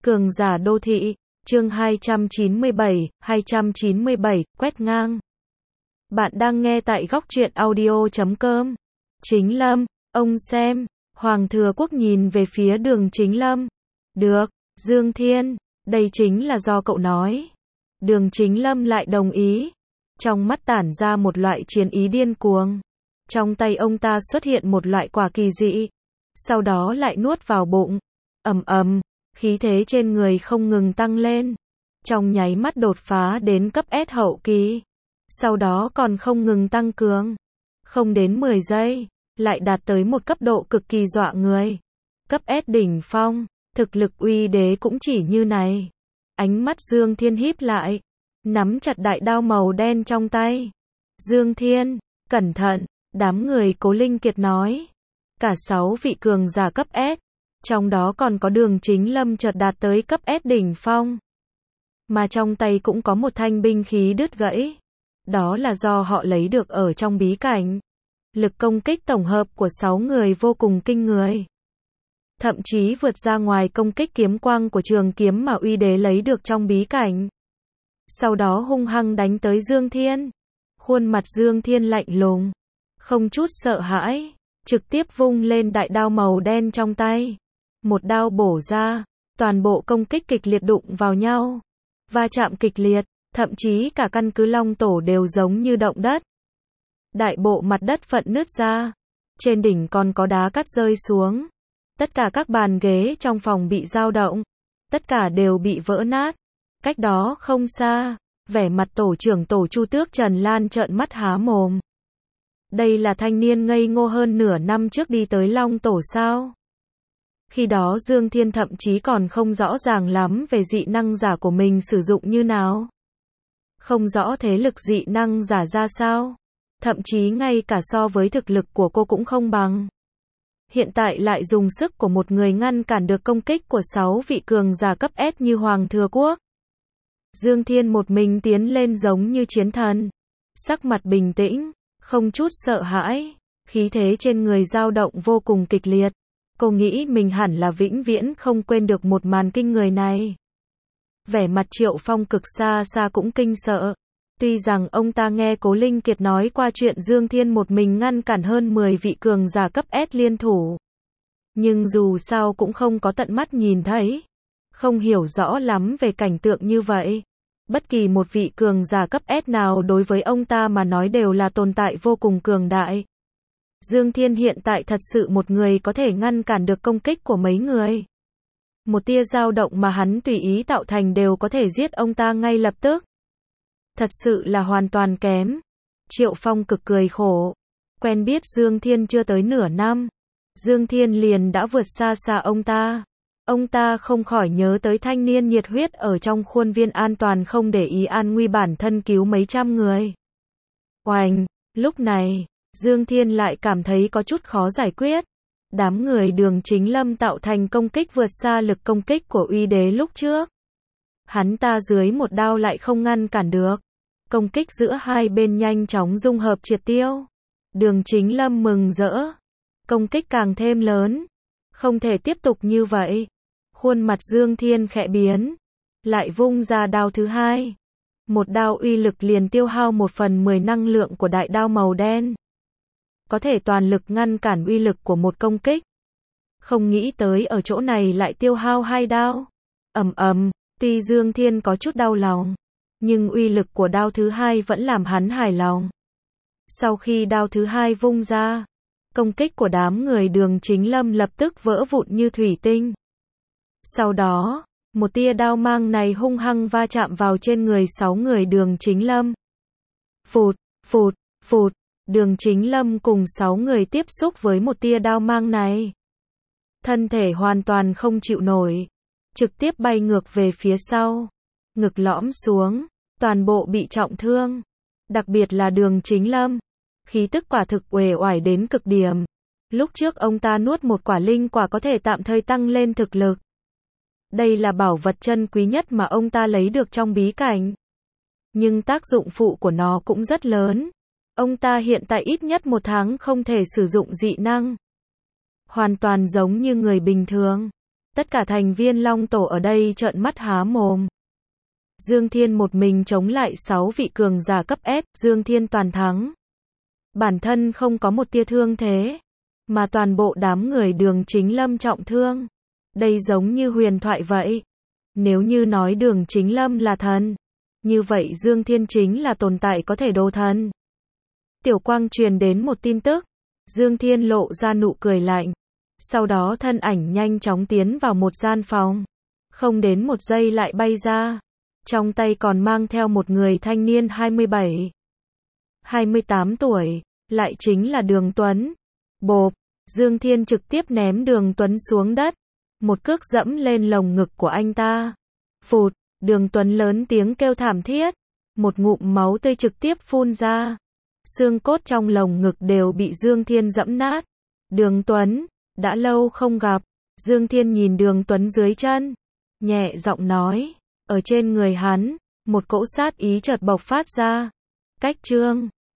Cường giả đô thị, chương 297, quét ngang. Bạn đang nghe tại góc truyện audio.com. Chính Lâm, ông xem, Hoàng Thừa Quốc nhìn về phía Đường Chính Lâm. Được, Dương Thiên, đây chính là do cậu nói. Đường Chính Lâm lại đồng ý. Trong mắt tản ra một loại chiến ý điên cuồng. Trong tay ông ta xuất hiện một loại quả kỳ dị. Sau đó lại nuốt vào bụng. Ầm ầm, khí thế trên người không ngừng tăng lên. Trong nháy mắt đột phá đến cấp S hậu kỳ. Sau đó còn không ngừng tăng cường. Không đến 10 giây, lại đạt tới một cấp độ cực kỳ dọa người. Cấp S đỉnh phong, thực lực uy đế cũng chỉ như này. Ánh mắt Dương Thiên híp lại, nắm chặt đại đao màu đen trong tay. Dương Thiên, cẩn thận, đám người Cố Linh Kiệt nói. Cả 6 vị cường giả cấp S, trong đó còn có Đường Chính Lâm chợt đạt tới cấp S đỉnh phong. Mà trong tay cũng có một thanh binh khí đứt gãy. Đó là do họ lấy được ở trong bí cảnh. Lực công kích tổng hợp của 6 người vô cùng kinh người. Thậm chí vượt ra ngoài công kích kiếm quang của trường kiếm mà uy đế lấy được trong bí cảnh. Sau đó hung hăng đánh tới Dương Thiên. Khuôn mặt Dương Thiên lạnh lùng, không chút sợ hãi, trực tiếp vung lên đại đao màu đen trong tay. Một đao bổ ra, toàn bộ công kích kịch liệt đụng vào nhau. Va chạm kịch liệt, thậm chí cả căn cứ Long Tổ đều giống như động đất. Đại bộ mặt đất phận nứt ra. Trên đỉnh còn có đá cát rơi xuống. Tất cả các bàn ghế trong phòng bị dao động. Tất cả đều bị vỡ nát. Cách đó không xa, vẻ mặt tổ trưởng tổ Chu Tước Trần Lan trợn mắt há mồm. Đây là thanh niên ngây ngô hơn nửa năm trước đi tới Long Tổ sao? Khi đó Dương Thiên thậm chí còn không rõ ràng lắm về dị năng giả của mình sử dụng như nào. Không rõ thế lực dị năng giả ra sao. Thậm chí ngay cả so với thực lực của cô cũng không bằng. Hiện tại lại dùng sức của một người ngăn cản được công kích của 6 vị cường giả cấp S như Hoàng Thừa Quốc. Dương Thiên một mình tiến lên giống như chiến thần. Sắc mặt bình tĩnh, không chút sợ hãi. Khí thế trên người dao động vô cùng kịch liệt. Cô nghĩ mình hẳn là vĩnh viễn không quên được một màn kinh người này. Vẻ mặt Triệu Phong cực xa xa cũng kinh sợ. Tuy rằng ông ta nghe Cố Linh Kiệt nói qua chuyện Dương Thiên một mình ngăn cản hơn 10 vị cường giả cấp S liên thủ. Nhưng dù sao cũng không có tận mắt nhìn thấy. Không hiểu rõ lắm về cảnh tượng như vậy. Bất kỳ một vị cường giả cấp S nào đối với ông ta mà nói đều là tồn tại vô cùng cường đại. Dương Thiên hiện tại thật sự một người có thể ngăn cản được công kích của mấy người. Một tia dao động mà hắn tùy ý tạo thành đều có thể giết ông ta ngay lập tức. Thật sự là hoàn toàn kém. Triệu Phong cực cười khổ. Quen biết Dương Thiên chưa tới nửa năm. Dương Thiên liền đã vượt xa xa ông ta. Ông ta không khỏi nhớ tới thanh niên nhiệt huyết ở trong khuôn viên an toàn không để ý an nguy bản thân cứu mấy trăm người. Oành, lúc này, Dương Thiên lại cảm thấy có chút khó giải quyết. Đám người Đường Chính Lâm tạo thành công kích vượt xa lực công kích của uy đế lúc trước. Hắn ta dưới một đao lại không ngăn cản được. Công kích giữa hai bên nhanh chóng dung hợp triệt tiêu. Đường Chính Lâm mừng rỡ. Công kích càng thêm lớn. Không thể tiếp tục như vậy. Khuôn mặt Dương Thiên khẽ biến. Lại vung ra đao thứ hai. Một đao uy lực liền tiêu hao 1/10 năng lượng của đại đao màu đen. Có thể toàn lực ngăn cản uy lực của một công kích. Không nghĩ tới ở chỗ này lại tiêu hao 2 đao. Ầm ầm, tuy Dương Thiên có chút đau lòng, nhưng uy lực của đao thứ hai vẫn làm hắn hài lòng. Sau khi đao thứ hai vung ra, công kích của đám người Đường Chính Lâm lập tức vỡ vụn như thủy tinh. Sau đó, một tia đao mang này hung hăng va chạm vào trên người 6 người Đường Chính Lâm. Phụt, phụt, phụt. Đường Chính Lâm cùng 6 người tiếp xúc với một tia đao mang này. Thân thể hoàn toàn không chịu nổi. Trực tiếp bay ngược về phía sau. Ngực lõm xuống. Toàn bộ bị trọng thương. Đặc biệt là Đường Chính Lâm. Khí tức quả thực uể oải đến cực điểm. Lúc trước ông ta nuốt một quả linh quả có thể tạm thời tăng lên thực lực. Đây là bảo vật chân quý nhất mà ông ta lấy được trong bí cảnh. Nhưng tác dụng phụ của nó cũng rất lớn. Ông ta hiện tại ít nhất 1 tháng không thể sử dụng dị năng. Hoàn toàn giống như người bình thường. Tất cả thành viên Long Tổ ở đây trợn mắt há mồm. Dương Thiên một mình chống lại 6 vị cường giả cấp S, Dương Thiên toàn thắng. Bản thân không có một tia thương thế, mà toàn bộ đám người Đường Chính Lâm trọng thương. Đây giống như huyền thoại vậy. Nếu như nói Đường Chính Lâm là thần, như vậy Dương Thiên chính là tồn tại có thể đồ thần. Tiểu Quang truyền đến một tin tức, Dương Thiên lộ ra nụ cười lạnh. Sau đó thân ảnh nhanh chóng tiến vào một gian phòng. Không đến một giây lại bay ra. Trong tay còn mang theo một người thanh niên 27, 28 tuổi, lại chính là Đường Tuấn. Bộp, Dương Thiên trực tiếp ném Đường Tuấn xuống đất. Một cước dẫm lên lồng ngực của anh ta. Phụt, Đường Tuấn lớn tiếng kêu thảm thiết. Một ngụm máu tươi trực tiếp phun ra. Xương cốt trong lồng ngực đều bị Dương Thiên dẫm nát. Đường Tuấn, đã lâu không gặp. Dương Thiên nhìn Đường Tuấn dưới chân, nhẹ giọng nói. Ở trên người hắn, một cỗ sát ý chợt bộc phát ra. Cách chương